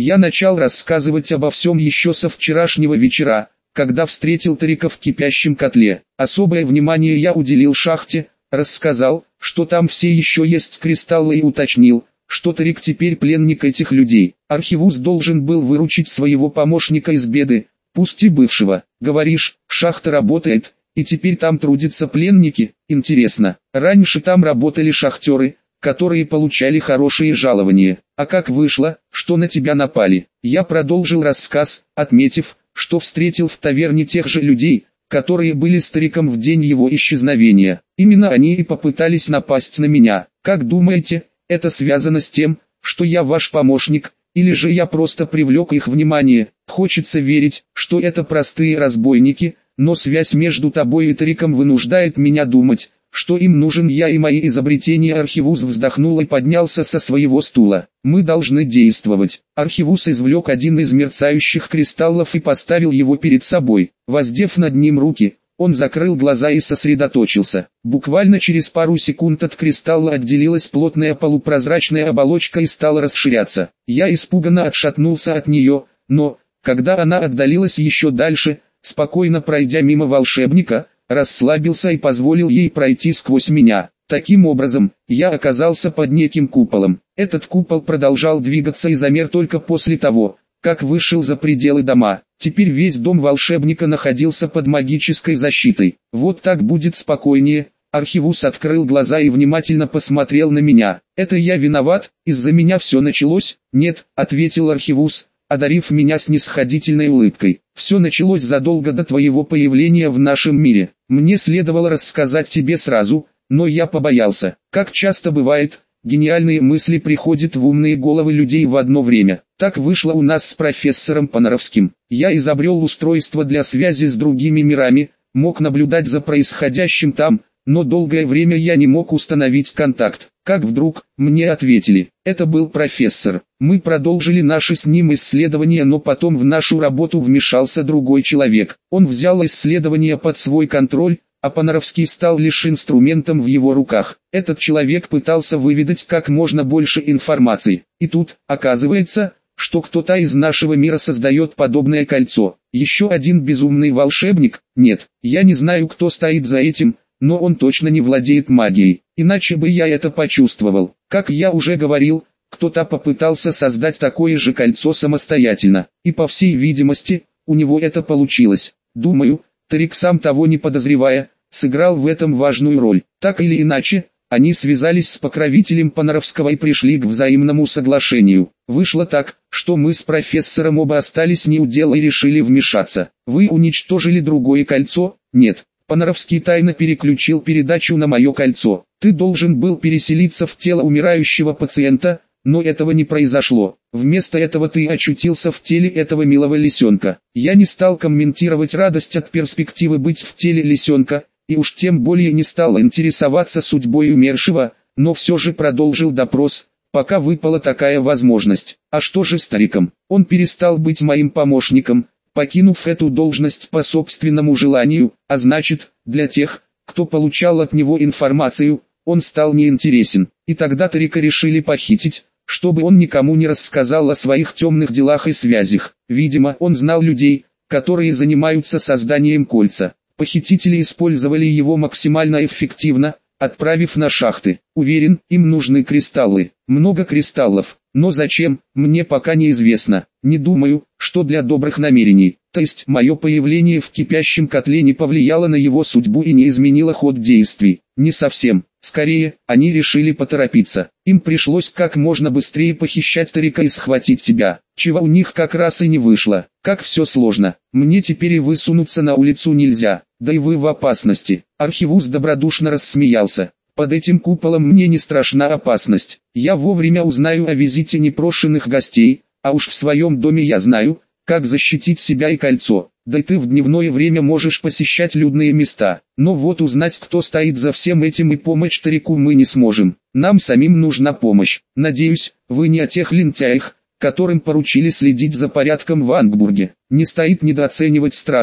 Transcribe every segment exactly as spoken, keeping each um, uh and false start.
Я начал рассказывать обо всем еще со вчерашнего вечера, когда встретил Тарика в кипящем котле. Особое внимание я уделил шахте, рассказал, что там все еще есть кристаллы и уточнил, что Тарик теперь пленник этих людей. Архивус должен был выручить своего помощника из беды, пусть и бывшего. Говоришь, шахта работает, и теперь там трудятся пленники? Интересно, раньше там работали шахтеры, которые получали хорошие жалования. А как вышло, что на тебя напали? Я продолжил рассказ, отметив, что встретил в таверне тех же людей, которые были с Тариком в день его исчезновения. Именно они и попытались напасть на меня. Как думаете, это связано с тем, что я ваш помощник, или же я просто привлек их внимание? Хочется верить, что это простые разбойники, но связь между тобой и Тариком вынуждает меня думать, что им нужен я и мои изобретения. Архивус вздохнул и поднялся со своего стула. Мы должны действовать. Архивус извлек один из мерцающих кристаллов и поставил его перед собой. Воздев над ним руки, он закрыл глаза и сосредоточился. Буквально через пару секунд от кристалла отделилась плотная полупрозрачная оболочка и стала расширяться. Я испуганно отшатнулся от нее, но, когда она отдалилась еще дальше, спокойно пройдя мимо волшебника, расслабился и позволил ей пройти сквозь меня. Таким образом, я оказался под неким куполом. Этот купол продолжал двигаться и замер только после того, как вышел за пределы дома. Теперь весь дом волшебника находился под магической защитой. Вот так будет спокойнее. Архивус открыл глаза и внимательно посмотрел на меня. «Это я виноват? Из-за меня все началось?» «Нет», — ответил Архивус, одарив меня снисходительной улыбкой. «Все началось задолго до твоего появления в нашем мире. Мне следовало рассказать тебе сразу, но я побоялся. Как часто бывает, гениальные мысли приходят в умные головы людей в одно время. Так вышло у нас с профессором Понаровским. Я изобрел устройство для связи с другими мирами, мог наблюдать за происходящим там, но долгое время я не мог установить контакт. Как вдруг, мне ответили, это был профессор. Мы продолжили наши с ним исследования, но потом в нашу работу вмешался другой человек. Он взял исследования под свой контроль, а Понаровский стал лишь инструментом в его руках. Этот человек пытался выведать как можно больше информации. И тут, оказывается, что кто-то из нашего мира создает подобное кольцо. Еще один безумный волшебник? Нет, я не знаю, кто стоит за этим, но он точно не владеет магией, иначе бы я это почувствовал. Как я уже говорил, кто-то попытался создать такое же кольцо самостоятельно, и по всей видимости, у него это получилось. Думаю, Тарик, сам того не подозревая, сыграл в этом важную роль. Так или иначе, они связались с покровителем Понаровского и пришли к взаимному соглашению. Вышло так, что мы с профессором оба остались не у дела и решили вмешаться. Вы уничтожили другое кольцо? Нет. Понаровский тайно переключил передачу на мое кольцо. Ты должен был переселиться в тело умирающего пациента, но этого не произошло. Вместо этого ты очутился в теле этого милого лисенка. Я не стал комментировать радость от перспективы быть в теле лисенка, и уж тем более не стал интересоваться судьбой умершего, но все же продолжил допрос, пока выпала такая возможность. А что же с Тариком? Он перестал быть моим помощником, покинув эту должность по собственному желанию, а значит, для тех, кто получал от него информацию, он стал неинтересен. И тогда Тарика решили похитить, чтобы он никому не рассказал о своих темных делах и связях. Видимо, он знал людей, которые занимаются созданием кольца. Похитители использовали его максимально эффективно, отправив на шахты. Уверен, им нужны кристаллы. Много кристаллов. Но зачем, мне пока неизвестно. Не думаю, что для добрых намерений. То есть, мое появление в кипящем котле не повлияло на его судьбу и не изменило ход действий. Не совсем. Скорее, они решили поторопиться. Им пришлось как можно быстрее похищать Тарика и схватить тебя. Чего у них как раз и не вышло. Как все сложно. Мне теперь и высунуться на улицу нельзя. Да и вы в опасности. Архивус добродушно рассмеялся. Под этим куполом мне не страшна опасность. Я вовремя узнаю о визите непрошенных гостей, а уж в своем доме я знаю, как защитить себя и кольцо. Да и ты в дневное время можешь посещать людные места. Но вот узнать, кто стоит за всем этим и помочь Тарику, мы не сможем. Нам самим нужна помощь. Надеюсь, вы не о тех лентяях, которым поручили следить за порядком в Ангбурге. Не стоит недооценивать стражу,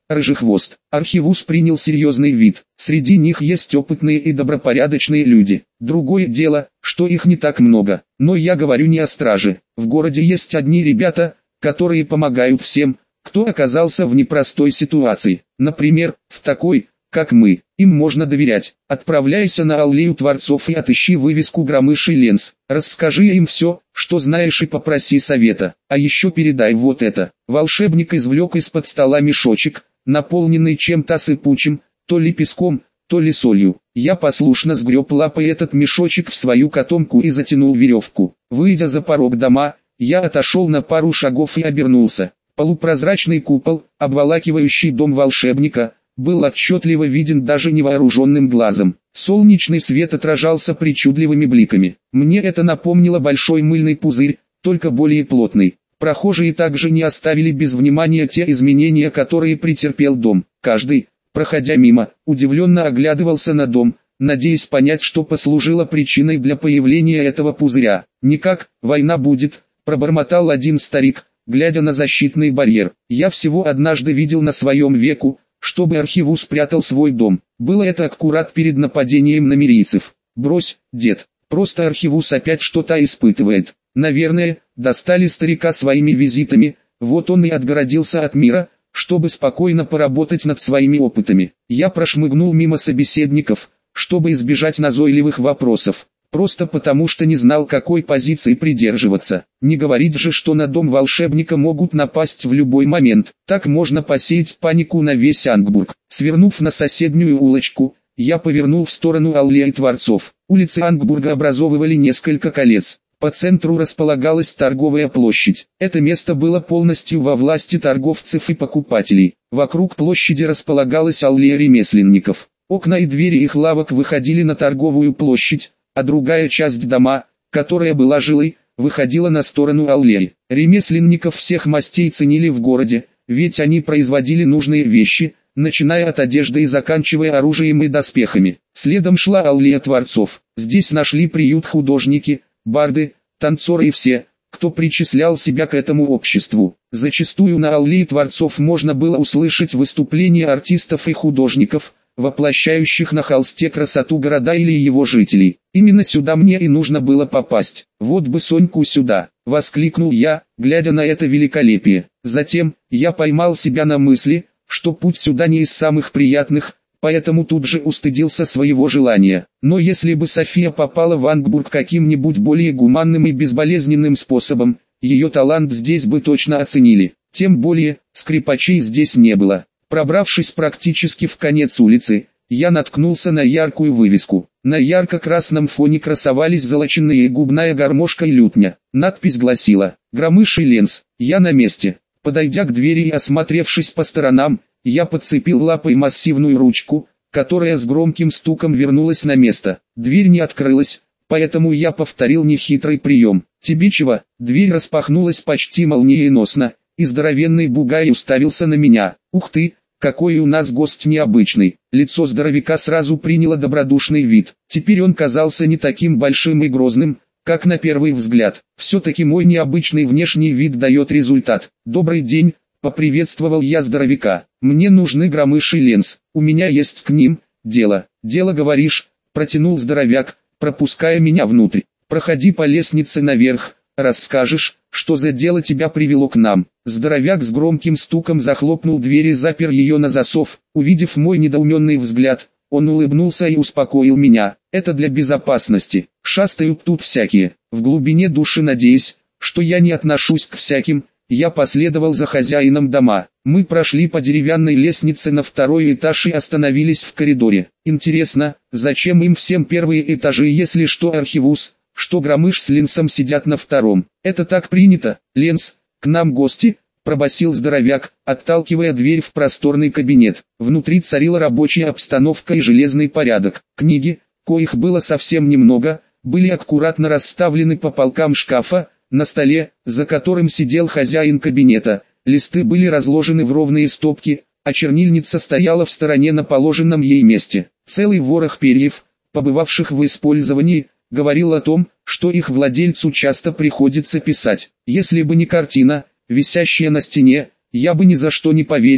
Рыжехвост. Архивус принял серьезный вид. Среди них есть опытные и добропорядочные люди. Другое дело, что их не так много. Но я говорю не о страже. В городе есть одни ребята, которые помогают всем, кто оказался в непростой ситуации. Например, в такой, как мы. Им можно доверять. Отправляйся на аллею Творцов и отыщи вывеску Громыш и Ленс. Расскажи им все, что знаешь, и попроси совета. А еще передай вот это. Волшебник извлек из-под стола мешочек, наполненный чем-то сыпучим, то ли песком, то ли солью. Я послушно сгреб лапой этот мешочек в свою котомку и затянул веревку. Выйдя за порог дома, я отошел на пару шагов и обернулся. Полупрозрачный купол, обволакивающий дом волшебника, был отчетливо виден даже невооруженным глазом. Солнечный свет отражался причудливыми бликами. Мне это напомнило большой мыльный пузырь, только более плотный. Прохожие также не оставили без внимания те изменения, которые претерпел дом. Каждый, проходя мимо, удивленно оглядывался на дом, надеясь понять, что послужило причиной для появления этого пузыря. «Никак, война будет», — пробормотал один старик, глядя на защитный барьер. «Я всего однажды видел на своем веку, чтобы Архивус спрятал свой дом. Было это аккурат перед нападением на мирийцев. Брось, дед, просто Архивус опять что-то испытывает. Наверное, достали старика своими визитами, вот он и отгородился от мира, чтобы спокойно поработать над своими опытами». Я прошмыгнул мимо собеседников, чтобы избежать назойливых вопросов. Просто потому, что не знал, какой позиции придерживаться. Не говорить же, что на дом волшебника могут напасть в любой момент. Так можно посеять панику на весь Ангбург. Свернув на соседнюю улочку, я повернул в сторону аллеи Творцов. Улицы Ангбурга образовывали несколько колец. По центру располагалась торговая площадь. Это место было полностью во власти торговцев и покупателей. Вокруг площади располагалась аллея ремесленников. Окна и двери их лавок выходили на торговую площадь, а другая часть дома, которая была жилой, выходила на сторону аллеи. Ремесленников всех мастей ценили в городе, ведь они производили нужные вещи, начиная от одежды и заканчивая оружием и доспехами. Следом шла аллея Творцов. Здесь нашли приют художники, барды, танцоры и все, кто причислял себя к этому обществу. Зачастую на аллее Творцов можно было услышать выступления артистов и художников, воплощающих на холсте красоту города или его жителей. Именно сюда мне и нужно было попасть. «Вот бы Соньку сюда!» — воскликнул я, глядя на это великолепие. Затем, я поймал себя на мысли, что путь сюда не из самых приятных, поэтому тут же устыдился своего желания. Но если бы София попала в Ангбург каким-нибудь более гуманным и безболезненным способом, ее талант здесь бы точно оценили. Тем более, скрипачей здесь не было. Пробравшись практически в конец улицы, я наткнулся на яркую вывеску. На ярко-красном фоне красовались золоченые губная гармошка и лютня. Надпись гласила «Громыш и Ленс, я на месте». Подойдя к двери и осмотревшись по сторонам, я подцепил лапой массивную ручку, которая с громким стуком вернулась на место. Дверь не открылась, поэтому я повторил нехитрый прием. Тебичева, дверь распахнулась почти молниеносно, и здоровенный бугай уставился на меня. «Ух ты, какой у нас гость необычный!» Лицо здоровяка сразу приняло добродушный вид. Теперь он казался не таким большим и грозным, как на первый взгляд. Все-таки мой необычный внешний вид дает результат. «Добрый день», — поприветствовал я здоровяка. «Мне нужны Громыш и Ленс, у меня есть к ним дело». «Дело, говоришь?» — протянул здоровяк, пропуская меня внутрь. «Проходи по лестнице наверх, расскажешь, что за дело тебя привело к нам». Здоровяк с громким стуком захлопнул дверь и запер ее на засов. Увидев мой недоуменный взгляд, он улыбнулся и успокоил меня. «Это для безопасности. Шастают тут всякие». В глубине души надеясь, что я не отношусь к всяким, я последовал за хозяином дома. Мы прошли по деревянной лестнице на второй этаж и остановились в коридоре. Интересно, зачем им всем первые этажи, если что Архивус, что Громыш с Ленсом сидят на втором? Это так принято. «Ленс, к нам гости», — пробасил здоровяк, отталкивая дверь в просторный кабинет. Внутри царила рабочая обстановка и железный порядок. Книги, коих было совсем немного, были аккуратно расставлены по полкам шкафа. На столе, за которым сидел хозяин кабинета, листы были разложены в ровные стопки, а чернильница стояла в стороне на положенном ей месте. Целый ворох перьев, побывавших в использовании, говорил о том, что их владельцу часто приходится писать. Если бы не картина, висящая на стене, я бы ни за что не поверил,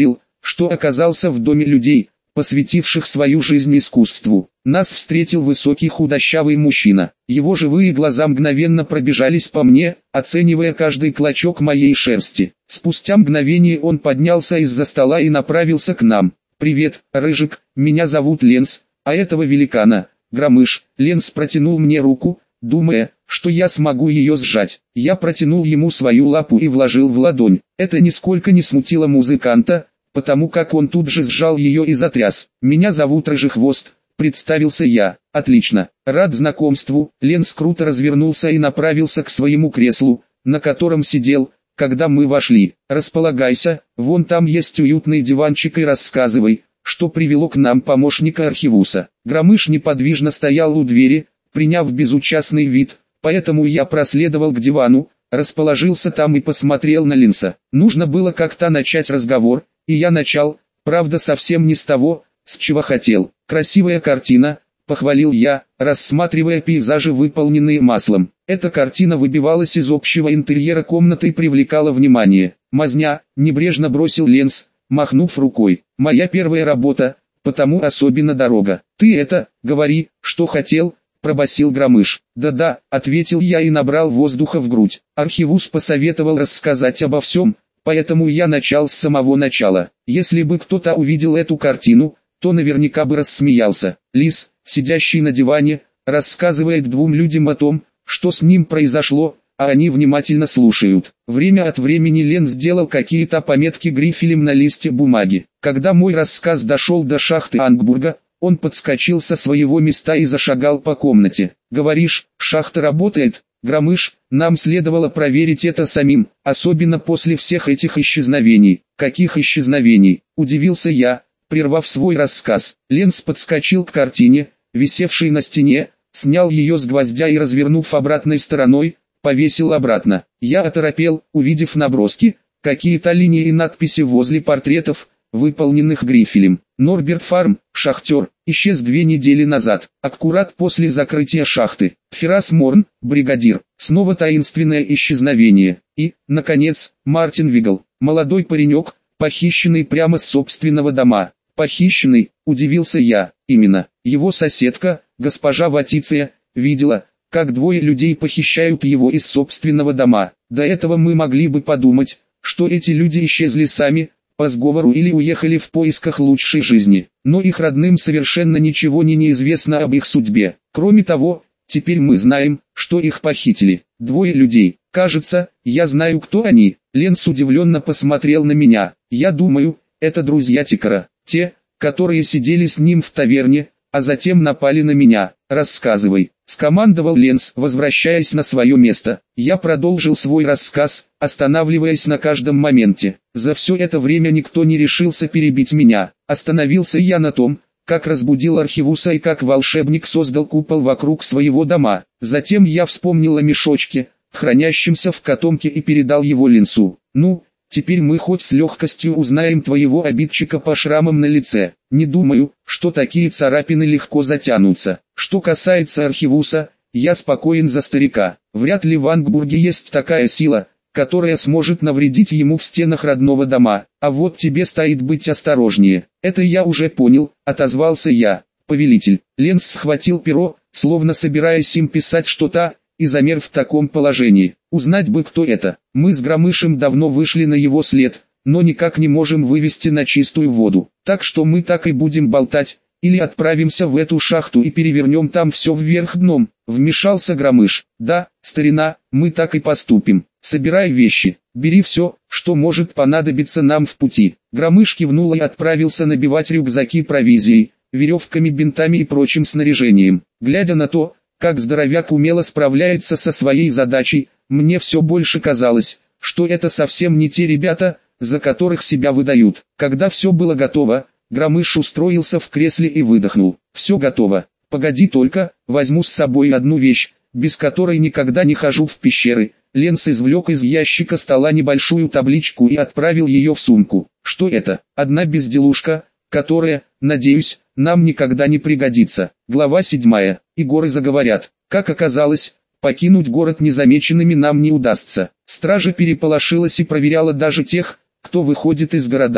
что оказался в доме людей, посвятивших свою жизнь искусству. Нас встретил высокий худощавый мужчина. Его живые глаза мгновенно пробежались по мне, оценивая каждый клочок моей шерсти. Спустя мгновение он поднялся из-за стола и направился к нам. «Привет, Рыжик, меня зовут Ленс, а этого великана, Громыш». Ленс протянул мне руку, думая, что я смогу ее сжать. Я протянул ему свою лапу и вложил в ладонь. Это нисколько не смутило музыканта, потому как он тут же сжал ее и затряс. «Меня зовут Рыжехвост», — представился я. «Отлично, рад знакомству». Ленс круто развернулся и направился к своему креслу, на котором сидел, когда мы вошли. «Располагайся, вон там есть уютный диванчик, и рассказывай, что привело к нам помощника Архивуса». Громыш неподвижно стоял у двери, приняв безучастный вид, поэтому я проследовал к дивану, расположился там и посмотрел на Ленса. Нужно было как-то начать разговор, и я начал, правда совсем не с того, с чего хотел. «Красивая картина», — похвалил я, рассматривая пейзажи, выполненные маслом. Эта картина выбивалась из общего интерьера комнаты и привлекала внимание. «Мазня», — небрежно бросил Ленс, махнув рукой. «Моя первая работа, потому особенно дорого». «Ты это, говори, что хотел», — пробасил Громыш. «Да-да», — ответил я и набрал воздуха в грудь. Архивус посоветовал рассказать обо всем, поэтому я начал с самого начала. Если бы кто-то увидел эту картину, то наверняка бы рассмеялся. Лис, сидящий на диване, рассказывает двум людям о том, что с ним произошло, а они внимательно слушают. Время от времени Лен сделал какие-то пометки грифелем на листе бумаги. Когда мой рассказ дошел до шахты Ангбурга, он подскочил со своего места и зашагал по комнате. «Говоришь, шахта работает, Громыш? Нам следовало проверить это самим, особенно после всех этих исчезновений». «Каких исчезновений?» – удивился я, прервав свой рассказ. Ленс подскочил к картине, висевшей на стене, снял ее с гвоздя и, развернув обратной стороной, повесил обратно. Я оторопел, увидев наброски, какие-то линии и надписи возле портретов, выполненных грифелем. Норберт Фарм, шахтер, исчез две недели назад, аккурат после закрытия шахты. Феррас Морн, бригадир, снова таинственное исчезновение. И, наконец, Мартин Вигл, молодой паренек, похищенный прямо с собственного дома. Похищенный, удивился я. Именно, его соседка, госпожа Ватиция, видела, как двое людей похищают его из собственного дома. До этого мы могли бы подумать, что эти люди исчезли сами, по сговору, или уехали в поисках лучшей жизни. Но их родным совершенно ничего не неизвестно об их судьбе. Кроме того, теперь мы знаем, что их похитили. Двое людей. Кажется, я знаю, кто они. Ленс удивленно посмотрел на меня. Я думаю, это друзья Тикара. Те, которые сидели с ним в таверне, а затем напали на меня. «Рассказывай», — скомандовал Ленс, возвращаясь на свое место. Я продолжил свой рассказ, останавливаясь на каждом моменте. За все это время никто не решился перебить меня. Остановился я на том, как разбудил Архивуса и как волшебник создал купол вокруг своего дома. Затем я вспомнил о мешочке, хранящемся в котомке, и передал его Ленсу. «Ну, теперь мы хоть с легкостью узнаем твоего обидчика по шрамам на лице. Не думаю, что такие царапины легко затянутся. Что касается Архивуса, я спокоен за старика. Вряд ли в Ангбурге есть такая сила, которая сможет навредить ему в стенах родного дома. А вот тебе стоит быть осторожнее». «Это я уже понял», — отозвался я. «Повелитель». Ленс схватил перо, словно собираясь им писать что-то, и замер в таком положении. Узнать бы, кто это. Мы с Громышем давно вышли на его след, но никак не можем вывести на чистую воду. Так что мы так и будем болтать, или отправимся в эту шахту и перевернем там все вверх дном. Вмешался Громыш. «Да, старина, мы так и поступим. Собирай вещи, бери все, что может понадобиться нам в пути». Громыш кивнул и отправился набивать рюкзаки провизией, веревками, бинтами и прочим снаряжением. Глядя на то, как здоровяк умело справляется со своей задачей, мне все больше казалось, что это совсем не те ребята, за которых себя выдают. Когда все было готово, Громыш устроился в кресле и выдохнул. «Все готово. Погоди только, возьму с собой одну вещь, без которой никогда не хожу в пещеры». Ленс извлек из ящика стола небольшую табличку и отправил ее в сумку. «Что это?» «Одна безделушка, которая, надеюсь, нам никогда не пригодится». Глава седьмая. И горы заговорят. Как оказалось, покинуть город незамеченными нам не удастся. Стража переполошилась и проверяла даже тех, кто выходит из города.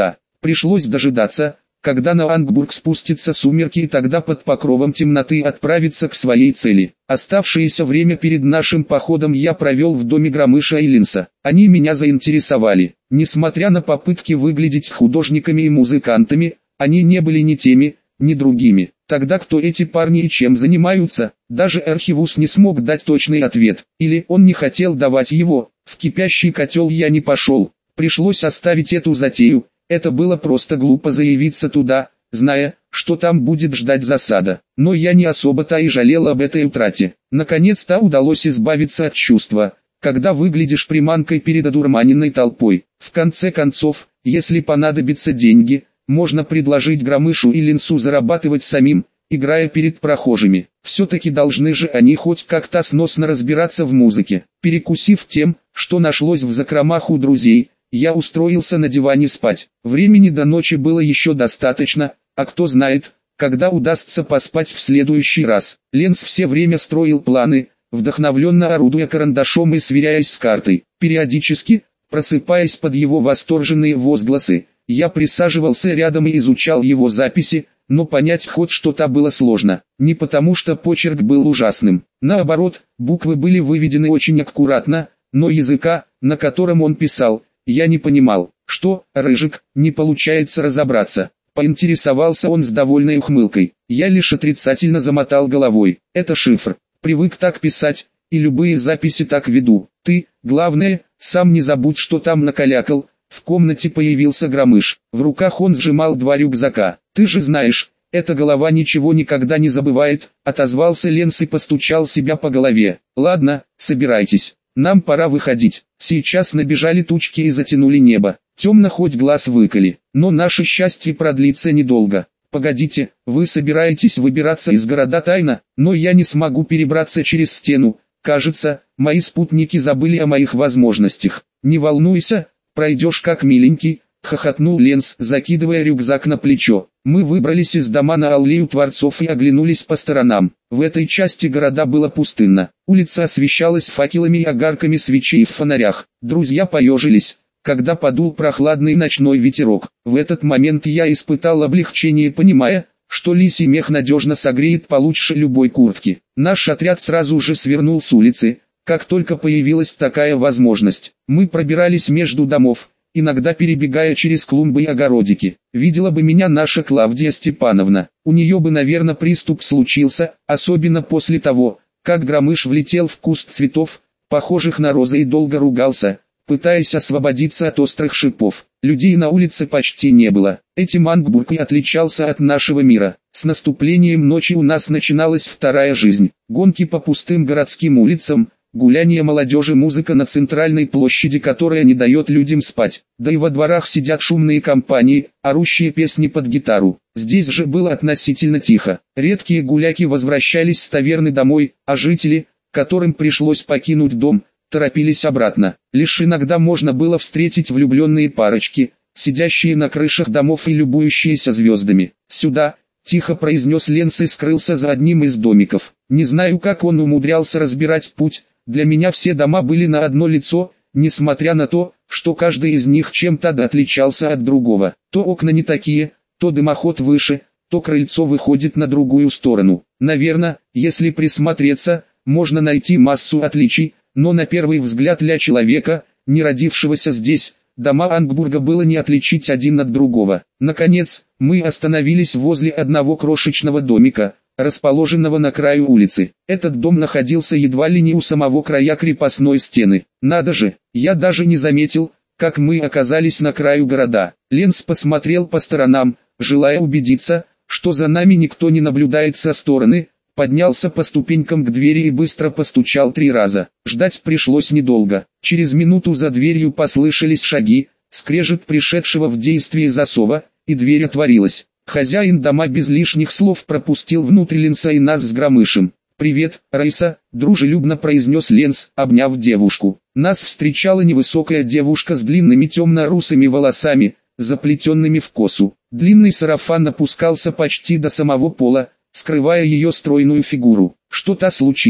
Пришлось дожидаться, когда на Ангбург спустятся сумерки, и тогда под покровом темноты отправиться к своей цели. Оставшееся время перед нашим походом я провел в доме Громыша и Линса. Они меня заинтересовали. Несмотря на попытки выглядеть художниками и музыкантами, они не были ни теми, ни другими. Тогда кто эти парни и чем занимаются? Даже Архивус не смог дать точный ответ. Или он не хотел давать его. В кипящий котел я не пошел. Пришлось оставить эту затею. Это было просто глупо заявиться туда, зная, что там будет ждать засада. Но я не особо-то и жалел об этой утрате. Наконец-то удалось избавиться от чувства, когда выглядишь приманкой перед одурманенной толпой. В конце концов, если понадобятся деньги, можно предложить Громышу и Линсу зарабатывать самим, играя перед прохожими. Все-таки должны же они хоть как-то сносно разбираться в музыке. Перекусив тем, что нашлось в закромах у друзей, я устроился на диване спать. Времени до ночи было еще достаточно, а кто знает, когда удастся поспать в следующий раз. Ленс все время строил планы, вдохновленно орудуя карандашом и сверяясь с картой. Периодически, просыпаясь под его восторженные возгласы, я присаживался рядом и изучал его записи, но понять хоть что-то было сложно. Не потому что почерк был ужасным. Наоборот, буквы были выведены очень аккуратно, но языка, на котором он писал, я не понимал. Что, Рыжик, не получается разобраться? Поинтересовался он с довольной ухмылкой. Я лишь отрицательно замотал головой. Это шифр. Привык так писать, и любые записи так веду. Ты, главное, сам не забудь, что там накалякал. В комнате появился Громыш. В руках он сжимал два рюкзака. Ты же знаешь, эта голова ничего никогда не забывает, отозвался Ленс и постучал себя по голове. Ладно, собирайтесь. Нам пора выходить. Сейчас набежали тучки и затянули небо. Темно хоть глаз выколи. Но наше счастье продлится недолго. Погодите, вы собираетесь выбираться из города тайно? Но я не смогу перебраться через стену. Кажется, мои спутники забыли о моих возможностях. Не волнуйся, пройдешь как миленький, хохотнул Ленс, закидывая рюкзак на плечо. Мы выбрались из дома на аллею Творцов и оглянулись по сторонам. В этой части города было пустынно. Улица освещалась факелами и огарками свечей в фонарях. Друзья поежились, когда подул прохладный ночной ветерок. В этот момент я испытал облегчение, понимая, что лисий мех надежно согреет получше любой куртки. Наш отряд сразу же свернул с улицы, как только появилась такая возможность. Мы пробирались между домов, иногда перебегая через клумбы и огородики. Видела бы меня наша Клавдия Степановна, у нее бы, наверное, приступ случился, особенно после того, как Громыш влетел в куст цветов, похожих на розы, и долго ругался, пытаясь освободиться от острых шипов. Людей на улице почти не было. Этим Ангбург и отличался от нашего мира. С наступлением ночи у нас начиналась вторая жизнь. Гонки по пустым городским улицам, гуляние молодежи, музыка на центральной площади, которая не дает людям спать. Да и во дворах сидят шумные компании, орущие песни под гитару. Здесь же было относительно тихо. Редкие гуляки возвращались с таверны домой, а жители, которым пришлось покинуть дом, торопились обратно. Лишь иногда можно было встретить влюбленные парочки, сидящие на крышах домов и любующиеся звездами. «Сюда!» — тихо произнес Ленс и скрылся за одним из домиков. Не знаю, как он умудрялся разбирать путь. Для меня все дома были на одно лицо, несмотря на то, что каждый из них чем-то отличался от другого. То окна не такие, то дымоход выше, то крыльцо выходит на другую сторону. Наверное, если присмотреться, можно найти массу отличий, но на первый взгляд для человека, не родившегося здесь, дома Ангбурга было не отличить один от другого. Наконец, мы остановились возле одного крошечного домика, расположенного на краю улицы. Этот дом находился едва ли не у самого края крепостной стены. Надо же, я даже не заметил, как мы оказались на краю города. Ленс посмотрел по сторонам, желая убедиться, что за нами никто не наблюдает со стороны, поднялся по ступенькам к двери и быстро постучал три раза. Ждать пришлось недолго. Через минуту за дверью послышались шаги, скрежет пришедшего в действие засова, и дверь отворилась. Хозяин дома без лишних слов пропустил внутрь Ленса и нас с Громышем. «Привет, Раиса», — дружелюбно произнес Ленс, обняв девушку. Нас встречала невысокая девушка с длинными темно-русыми волосами, заплетенными в косу. Длинный сарафан опускался почти до самого пола, скрывая ее стройную фигуру. «Что-то случилось?»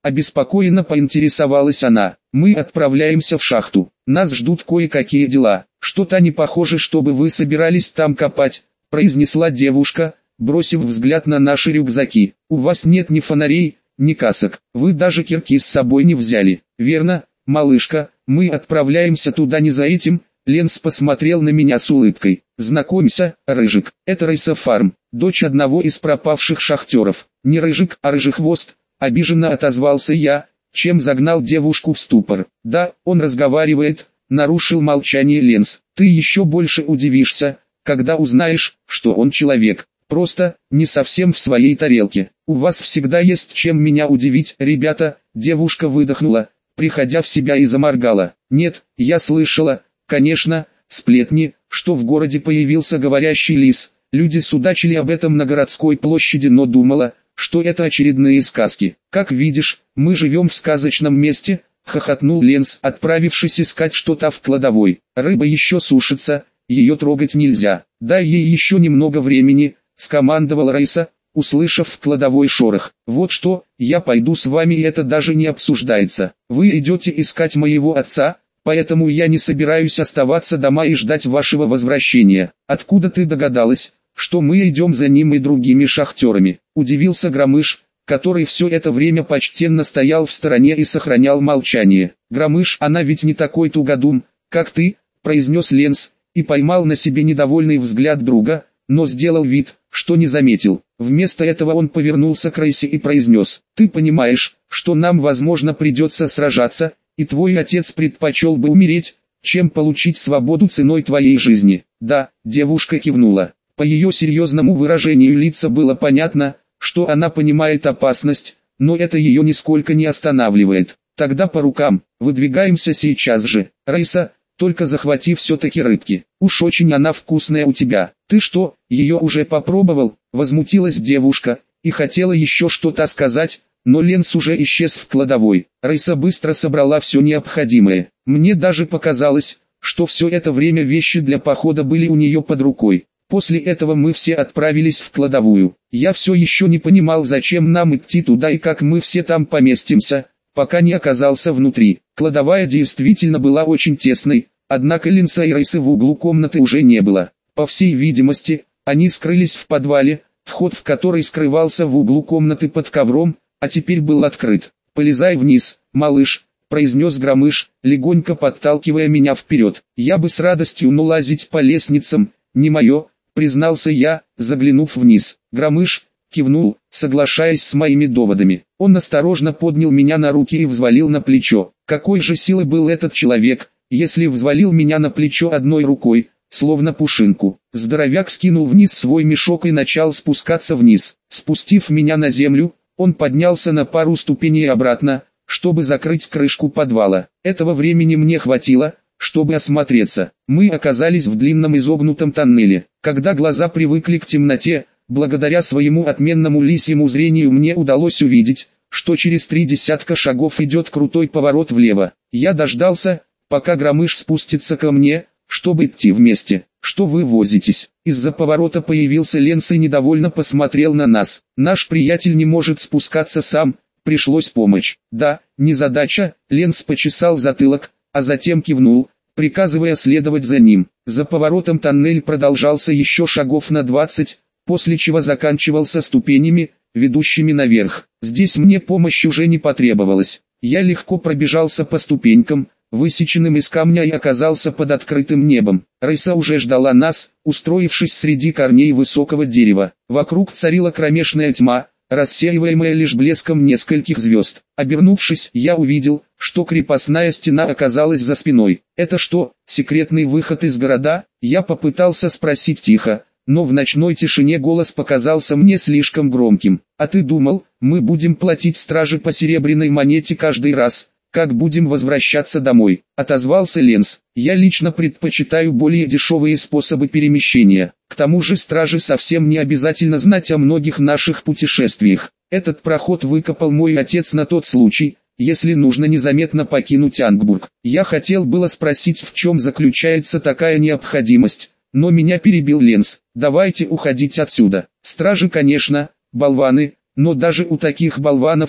Обеспокоенно поинтересовалась она. Мы отправляемся в шахту. Нас ждут кое-какие дела. Что-то не похоже, чтобы вы собирались там копать, произнесла девушка, бросив взгляд на наши рюкзаки. У вас нет ни фонарей, ни касок. Вы даже кирки с собой не взяли. Верно, малышка, мы отправляемся туда не за этим. Ленс посмотрел на меня с улыбкой. Знакомься, Рыжик, это Райса Фарм, дочь одного из пропавших шахтеров. Не Рыжик, а Рыжехвост, обиженно отозвался я, чем загнал девушку в ступор. Да, он разговаривает, нарушил молчание Ленс. Ты еще больше удивишься, когда узнаешь, что он человек. Просто, не совсем в своей тарелке. У вас всегда есть чем меня удивить, ребята, девушка выдохнула, приходя в себя и заморгала. Нет, я слышала, конечно, сплетни, что в городе появился говорящий лис. Люди судачили об этом на городской площади, но думала, что это очередные сказки. Как видишь, мы живем в сказочном месте, хохотнул Ленс, отправившись искать что-то в кладовой. Рыба еще сушится, ее трогать нельзя. Дай ей еще немного времени, скомандовал Райса, услышав в кладовой шорох. Вот что, я пойду с вами, и это даже не обсуждается. Вы идете искать моего отца, поэтому я не собираюсь оставаться дома и ждать вашего возвращения. Откуда ты догадалась, что мы идем за ним и другими шахтерами? Удивился Громыш, который все это время почтенно стоял в стороне и сохранял молчание. Громыш, она ведь не такой тугодум, как ты, произнес Ленс, и поймал на себе недовольный взгляд друга, но сделал вид, что не заметил. Вместо этого он повернулся к Райсе и произнес: ты понимаешь, что нам возможно придется сражаться, и твой отец предпочел бы умереть, чем получить свободу ценой твоей жизни. Да, девушка кивнула. По ее серьезному выражению лица было понятно, что она понимает опасность, но это ее нисколько не останавливает. Тогда по рукам, выдвигаемся сейчас же. Райса, только захвати все-таки рыбки. Уж очень она вкусная у тебя. Ты что, ее уже попробовал? Возмутилась девушка, и хотела еще что-то сказать, но Ленс уже исчез в кладовой. Райса быстро собрала все необходимое. Мне даже показалось, что все это время вещи для похода были у нее под рукой. После этого мы все отправились в кладовую. Я все еще не понимал, зачем нам идти туда и как мы все там поместимся, пока не оказался внутри. Кладовая действительно была очень тесной, однако Ленса и Райсы в углу комнаты уже не было. По всей видимости, они скрылись в подвале, вход в который скрывался в углу комнаты под ковром, а теперь был открыт. «Полезай вниз, малыш», — произнес Громыш, легонько подталкивая меня вперед. Я бы с радостью, но лазить по лестницам не мое, признался я, заглянув вниз. Громыш кивнул, соглашаясь с моими доводами. Он осторожно поднял меня на руки и взвалил на плечо. Какой же силы был этот человек, если взвалил меня на плечо одной рукой, словно пушинку. Здоровяк скинул вниз свой мешок и начал спускаться вниз. Спустив меня на землю, он поднялся на пару ступеней обратно, чтобы закрыть крышку подвала. Этого времени мне хватило, чтобы осмотреться. Мы оказались в длинном изогнутом тоннеле. Когда глаза привыкли к темноте, благодаря своему отменному лисьему зрению мне удалось увидеть, что через три десятка шагов идет крутой поворот влево. Я дождался, пока Громыш спустится ко мне, чтобы идти вместе. Что вы возитесь? Из-за поворота появился Ленс и недовольно посмотрел на нас. Наш приятель не может спускаться сам, пришлось помочь. Да, незадача, Ленс почесал затылок, а затем кивнул, приказывая следовать за ним. За поворотом тоннель продолжался еще шагов на двадцать, после чего заканчивался ступенями, ведущими наверх. Здесь мне помощь уже не потребовалась. Я легко пробежался по ступенькам, высеченным из камня, и оказался под открытым небом. Райса уже ждала нас, устроившись среди корней высокого дерева. Вокруг царила кромешная тьма, рассеиваемая лишь блеском нескольких звезд. Обернувшись, я увидел, что крепостная стена оказалась за спиной. «Это что, секретный выход из города?» Я попытался спросить тихо, но в ночной тишине голос показался мне слишком громким. «А ты думал, мы будем платить страже по серебряной монете каждый раз, как будем возвращаться домой?» — отозвался Ленс. «Я лично предпочитаю более дешевые способы перемещения. К тому же страже совсем не обязательно знать о многих наших путешествиях. Этот проход выкопал мой отец на тот случай, если нужно незаметно покинуть Ангбург». Я хотел было спросить, в чем заключается такая необходимость, но меня перебил Ленс. «Давайте уходить отсюда. Стражи, конечно, болваны, но даже у таких болванов,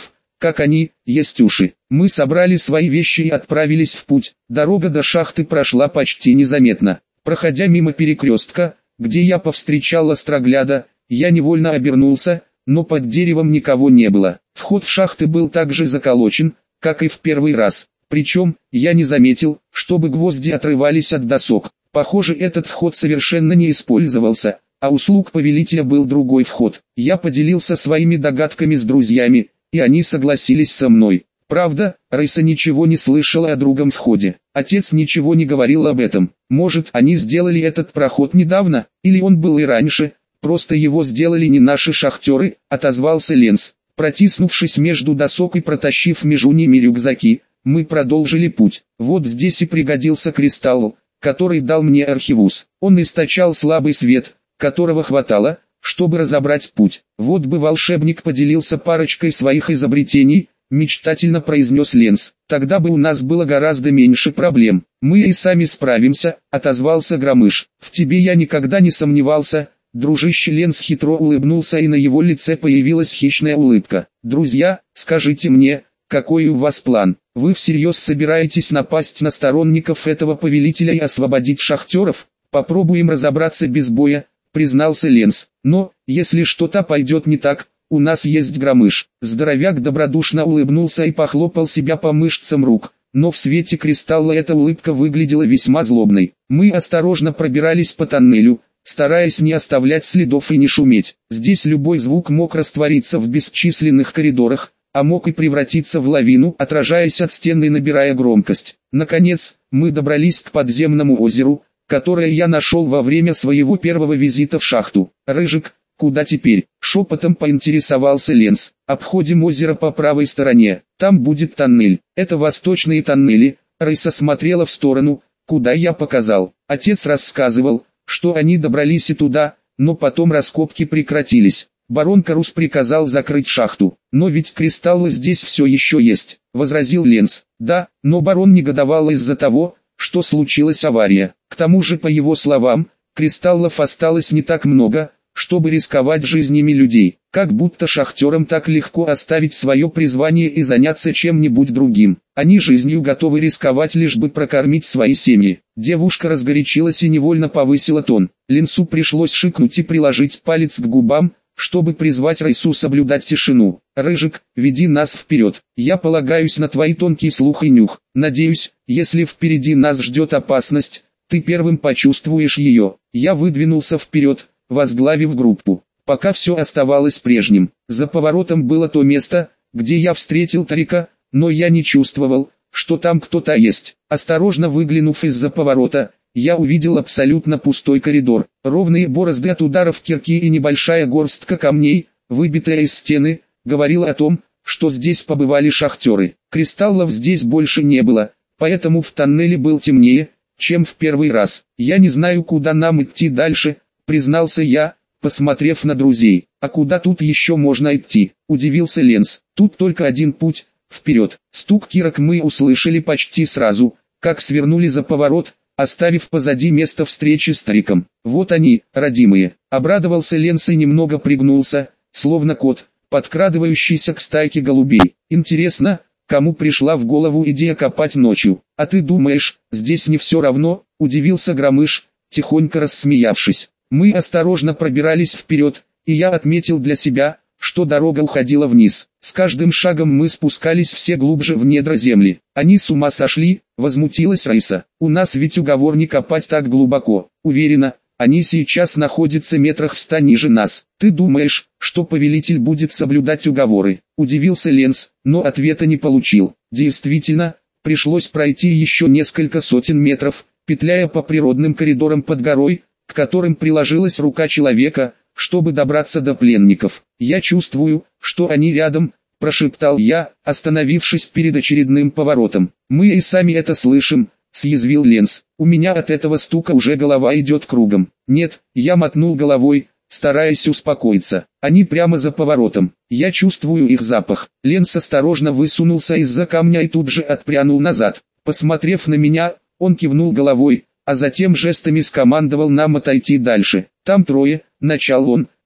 как они, есть уши. Мы собрали свои вещи и отправились в путь. Дорога до шахты прошла почти незаметно. Проходя мимо перекрестка, где я повстречал острогляда, я невольно обернулся, но под деревом никого не было. Вход в шахты был так же заколочен, как и в первый раз. Причем, я не заметил, чтобы гвозди отрывались от досок. Похоже, этот вход совершенно не использовался, а у слуг повелителя был другой вход. Я поделился своими догадками с друзьями, и они согласились со мной. Правда, Райса ничего не слышала о другом входе. Отец ничего не говорил об этом. Может, они сделали этот проход недавно, или он был и раньше, просто его сделали не наши шахтеры, отозвался Ленс. Протиснувшись между досок и протащив между ними рюкзаки, мы продолжили путь. Вот здесь и пригодился кристалл, который дал мне Архивус. Он источал слабый свет, которого хватало, чтобы разобрать путь. Вот бы волшебник поделился парочкой своих изобретений, мечтательно произнес Ленс. Тогда бы у нас было гораздо меньше проблем. Мы и сами справимся, отозвался Громыш. В тебе я никогда не сомневался. Дружище Ленс хитро улыбнулся, и на его лице появилась хищная улыбка. Друзья, скажите мне, какой у вас план? Вы всерьез собираетесь напасть на сторонников этого повелителя и освободить шахтеров? Попробуем разобраться без боя, признался Ленс. Но, если что-то пойдет не так, у нас есть Громыш. Здоровяк добродушно улыбнулся и похлопал себя по мышцам рук, но в свете кристалла эта улыбка выглядела весьма злобной. Мы осторожно пробирались по тоннелю, стараясь не оставлять следов и не шуметь. Здесь любой звук мог раствориться в бесчисленных коридорах, а мог и превратиться в лавину, отражаясь от стены и набирая громкость. Наконец, мы добрались к подземному озеру, которое я нашел во время своего первого визита в шахту. «Рыжик, куда теперь?» — шепотом поинтересовался Ленс. «Обходим озеро по правой стороне, там будет тоннель». «Это восточные тоннели», — Райса смотрела в сторону, куда я показал. Отец рассказывал, что они добрались и туда, но потом раскопки прекратились. Барон Карус приказал закрыть шахту. «Но ведь кристаллы здесь все еще есть», — возразил Ленс. «Да, но барон негодовал из-за того, что случилась авария. К тому же, по его словам, кристаллов осталось не так много, чтобы рисковать жизнями людей. Как будто шахтерам так легко оставить свое призвание и заняться чем-нибудь другим. Они жизнью готовы рисковать, лишь бы прокормить свои семьи». Девушка разгорячилась и невольно повысила тон. Ленсу пришлось шикнуть и приложить палец к губам, чтобы призвать Райсу соблюдать тишину. «Рыжик, веди нас вперед. Я полагаюсь на твои тонкий слух и нюх. Надеюсь, если впереди нас ждет опасность, ты первым почувствуешь ее». Я выдвинулся вперед, возглавив группу. Пока все оставалось прежним. За поворотом было то место, где я встретил Тарика, но я не чувствовал, что там кто-то есть. Осторожно выглянув из-за поворота, я увидел абсолютно пустой коридор. Ровные борозды от ударов кирки и небольшая горстка камней, выбитая из стены, говорила о том, что здесь побывали шахтеры. Кристаллов здесь больше не было, поэтому в тоннеле был темнее, чем в первый раз. «Я не знаю, куда нам идти дальше», — признался я, посмотрев на друзей. «А куда тут еще можно идти?» — удивился Ленс. «Тут только один путь, вперед». Стук кирок мы услышали почти сразу, как свернули за поворот, оставив позади место встречи с Тариком. «Вот они, родимые», — обрадовался Ленс и немного пригнулся, словно кот, подкрадывающийся к стайке голубей. «Интересно, кому пришла в голову идея копать ночью? А ты думаешь, здесь не все равно?» — удивился Громыш, тихонько рассмеявшись. Мы осторожно пробирались вперед, и я отметил для себя, что дорога уходила вниз. С каждым шагом мы спускались все глубже в недра земли. «Они с ума сошли», — возмутилась Райса. «У нас ведь уговор не копать так глубоко». «Уверена, они сейчас находятся метрах в ста ниже нас». «Ты думаешь, что повелитель будет соблюдать уговоры?» — удивился Ленс, но ответа не получил. Действительно, пришлось пройти еще несколько сотен метров, петляя по природным коридорам под горой, к которым приложилась рука человека, чтобы добраться до пленников. «Я чувствую, что они рядом», — прошептал я, остановившись перед очередным поворотом. «Мы и сами это слышим», — съязвил Ленс. «У меня от этого стука уже голова идет кругом». «Нет», — я мотнул головой, стараясь успокоиться. «Они прямо за поворотом. Я чувствую их запах». Ленс осторожно высунулся из-за камня и тут же отпрянул назад. Посмотрев на меня, он кивнул головой, а затем жестами скомандовал нам отойти дальше. «Там трое», — начал он,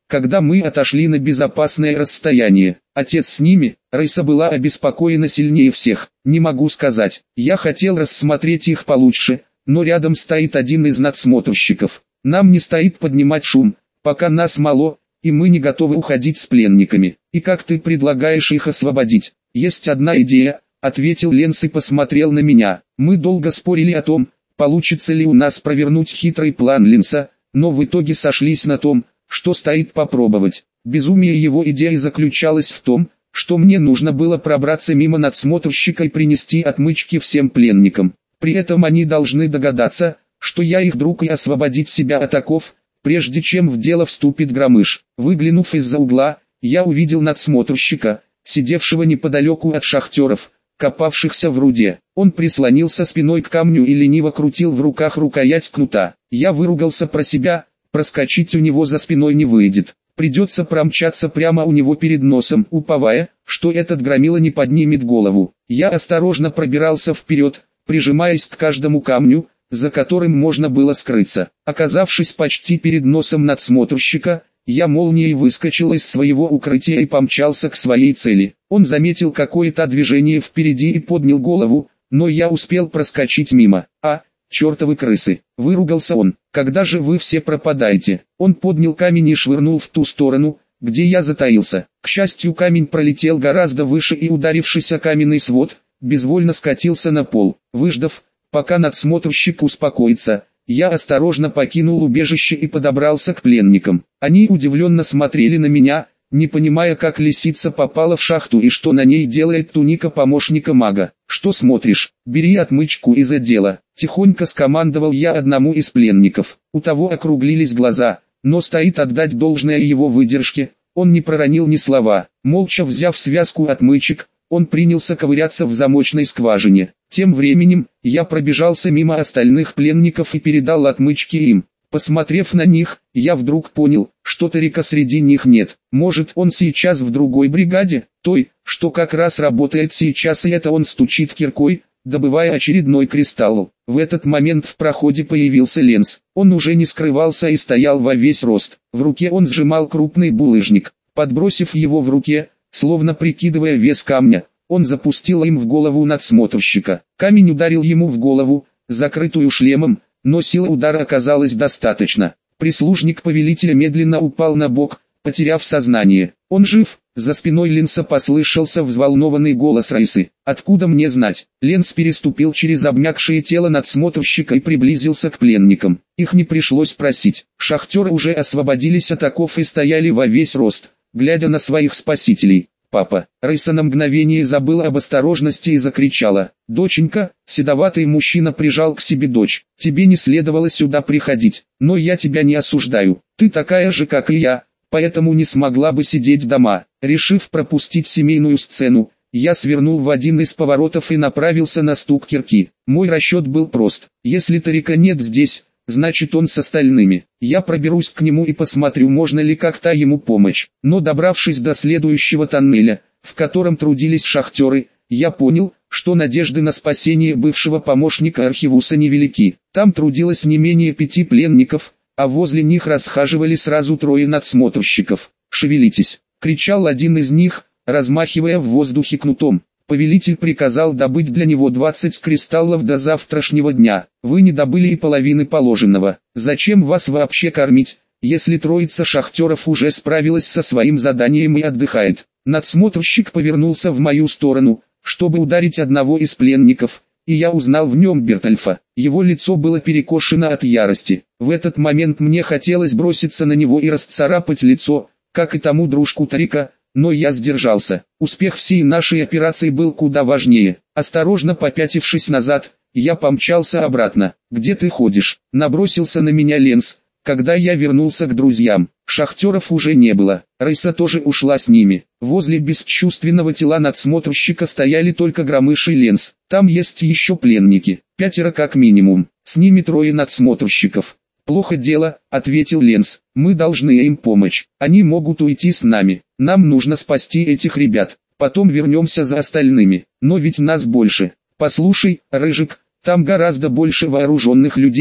когда мы отошли на безопасное расстояние. Отец с ними. Райса была обеспокоена сильнее всех. Не могу сказать, я хотел рассмотреть их получше, но рядом стоит один из надсмотрщиков. Нам не стоит поднимать шум, пока нас мало, и мы не готовы уходить с пленниками. И как ты предлагаешь их освободить? Есть одна идея, ответил Ленс и посмотрел на меня. Мы долго спорили о том, получится ли у нас провернуть хитрый план Ленса, но в итоге сошлись на том, что стоит попробовать. Безумие его идеи заключалось в том, что мне нужно было пробраться мимо надсмотрщика и принести отмычки всем пленникам. При этом они должны догадаться, что я их друг, и освободить себя от оков, прежде чем в дело вступит Громыш. Выглянув из-за угла, я увидел надсмотрщика, сидевшего неподалеку от шахтеров, копавшихся в руде. Он прислонился спиной к камню и лениво крутил в руках рукоять кнута. Я выругался про себя, проскочить у него за спиной не выйдет. Придется промчаться прямо у него перед носом, уповая, что этот громила не поднимет голову. Я осторожно пробирался вперед, прижимаясь к каждому камню, за которым можно было скрыться. Оказавшись почти перед носом надсмотрщика, я молнией выскочил из своего укрытия и помчался к своей цели. Он заметил какое-то движение впереди и поднял голову, но я успел проскочить мимо. «А, чертовы крысы!» — выругался он. «Когда же вы все пропадаете?» Он поднял камень и швырнул в ту сторону, где я затаился. К счастью, камень пролетел гораздо выше и, ударившись о каменный свод, безвольно скатился на пол. Выждав, пока надсмотрщик успокоится, я осторожно покинул убежище и подобрался к пленникам. Они удивленно смотрели на меня, не понимая, как лисица попала в шахту и что на ней делает туника помощника мага. «Что смотришь? Бери отмычку из отдела», — тихонько скомандовал я одному из пленников. У того округлились глаза, но стоит отдать должное его выдержке, он не проронил ни слова. Молча взяв связку отмычек, он принялся ковыряться в замочной скважине. Тем временем, я пробежался мимо остальных пленников и передал отмычки им. Посмотрев на них, я вдруг понял, что Тарика среди них нет. Может, он сейчас в другой бригаде, той, что как раз работает сейчас, и это он стучит киркой, добывая очередной кристалл. В этот момент в проходе появился Ленс. Он уже не скрывался и стоял во весь рост. В руке он сжимал крупный булыжник. Подбросив его в руке, словно прикидывая вес камня, он запустил им в голову надсмотрщика. Камень ударил ему в голову, закрытую шлемом, но силы удара оказалось достаточно. Прислужник повелителя медленно упал на бок, потеряв сознание. «Он жив?» За спиной Ленса послышался взволнованный голос Райсы. «Откуда мне знать?» Ленс переступил через обмякшее тело надсмотрщика и приблизился к пленникам. Их не пришлось просить. Шахтеры уже освободились от оков и стояли во весь рост, глядя на своих спасителей. «Папа!» Райса на мгновение забыла об осторожности и закричала. «Доченька!» Седоватый мужчина прижал к себе дочь. «Тебе не следовало сюда приходить, но я тебя не осуждаю. Ты такая же, как и я, поэтому не смогла бы сидеть дома». Решив пропустить семейную сцену, я свернул в один из поворотов и направился на стук кирки. Мой расчет был прост. Если Тарика нет здесь, значит он с остальными. Я проберусь к нему и посмотрю, можно ли как-то ему помочь. Но добравшись до следующего тоннеля, в котором трудились шахтеры, я понял, что надежды на спасение бывшего помощника Архивуса невелики. Там трудилось не менее пяти пленников, а возле них расхаживали сразу трое надсмотрщиков. «Шевелитесь!» — кричал один из них, размахивая в воздухе кнутом. Повелитель приказал добыть для него двадцать кристаллов до завтрашнего дня. Вы не добыли и половины положенного. Зачем вас вообще кормить, если троица шахтеров уже справилась со своим заданием и отдыхает? Надсмотрщик повернулся в мою сторону, чтобы ударить одного из пленников, и я узнал в нем Бертольфа. Его лицо было перекошено от ярости. В этот момент мне хотелось броситься на него и расцарапать лицо, как и тому дружку Тарика, но я сдержался. Успех всей нашей операции был куда важнее. Осторожно попятившись назад, я помчался обратно. «Где ты ходишь?» — набросился на меня Ленс, когда я вернулся к друзьям. Шахтеров уже не было, Райса тоже ушла с ними. Возле бесчувственного тела надсмотрщика стояли только Громыш и Ленс. Там есть еще пленники, пятеро как минимум, с ними трое надсмотрщиков. «Плохо дело», — ответил Ленс, — «мы должны им помочь, они могут уйти с нами, нам нужно спасти этих ребят, потом вернемся за остальными, но ведь нас больше. Послушай, Рыжик, там гораздо больше вооруженных людей,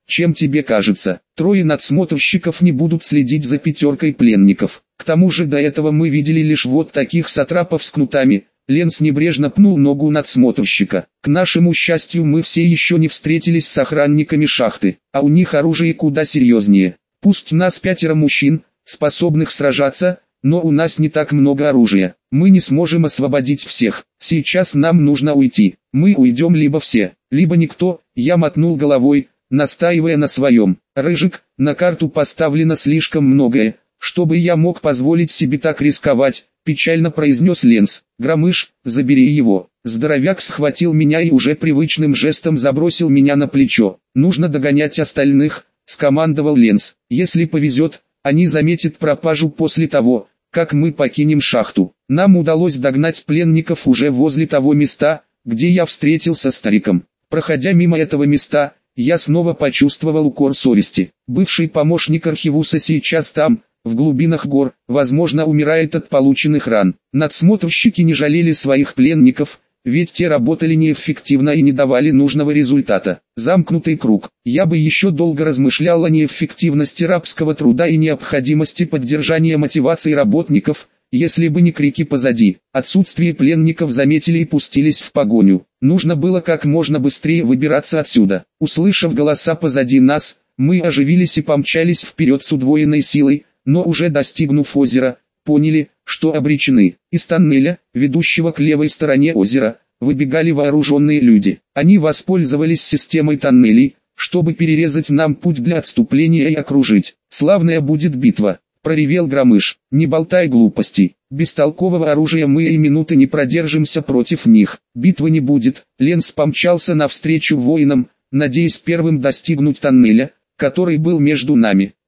чем тебе кажется. Трое надсмотрщиков не будут следить за пятеркой пленников. К тому же до этого мы видели лишь вот таких сатрапов с кнутами. Ленс небрежно пнул ногу надсмотрщика. К нашему счастью, мы все еще не встретились с охранниками шахты, а у них оружие куда серьезнее. Пусть нас пятеро мужчин, способных сражаться, но у нас не так много оружия. Мы не сможем освободить всех. Сейчас нам нужно уйти. Мы уйдем либо все, либо никто. Я мотнул головой, настаивая на своем. Рыжик, на карту поставлено слишком многое, чтобы я мог позволить себе так рисковать. Печально произнес Ленс. Громыш, забери его. Здоровяк схватил меня и уже привычным жестом забросил меня на плечо. Нужно догонять остальных, скомандовал Ленс. Если повезет, они заметят пропажу после того, как мы покинем шахту. Нам удалось догнать пленников уже возле того места, где я встретился с стариком. Проходя мимо этого места, я снова почувствовал укор совести. Бывший помощник Архивуса сейчас там, в глубинах гор, возможно, умирает от полученных ран. Надсмотрщики не жалели своих пленников, ведь те работали неэффективно и не давали нужного результата. Замкнутый круг. Я бы еще долго размышлял о неэффективности рабского труда и необходимости поддержания мотивации работников, если бы не крики позади. Отсутствие пленников заметили и пустились в погоню. Нужно было как можно быстрее выбираться отсюда. Услышав голоса позади нас, мы оживились и помчались вперед с удвоенной силой, но уже достигнув озера, поняли, что обречены. Из тоннеля, ведущего к левой стороне озера, выбегали вооруженные люди. Они воспользовались системой тоннелей, чтобы перерезать нам путь для отступления и окружить. Славная будет битва, проревел Громыш. Не болтай глупостей. Без толкового оружия мы и минуты не продержимся против них. Битвы не будет. Ленс помчался навстречу воинам, надеясь первым достигнуть тоннеля, который был между нами.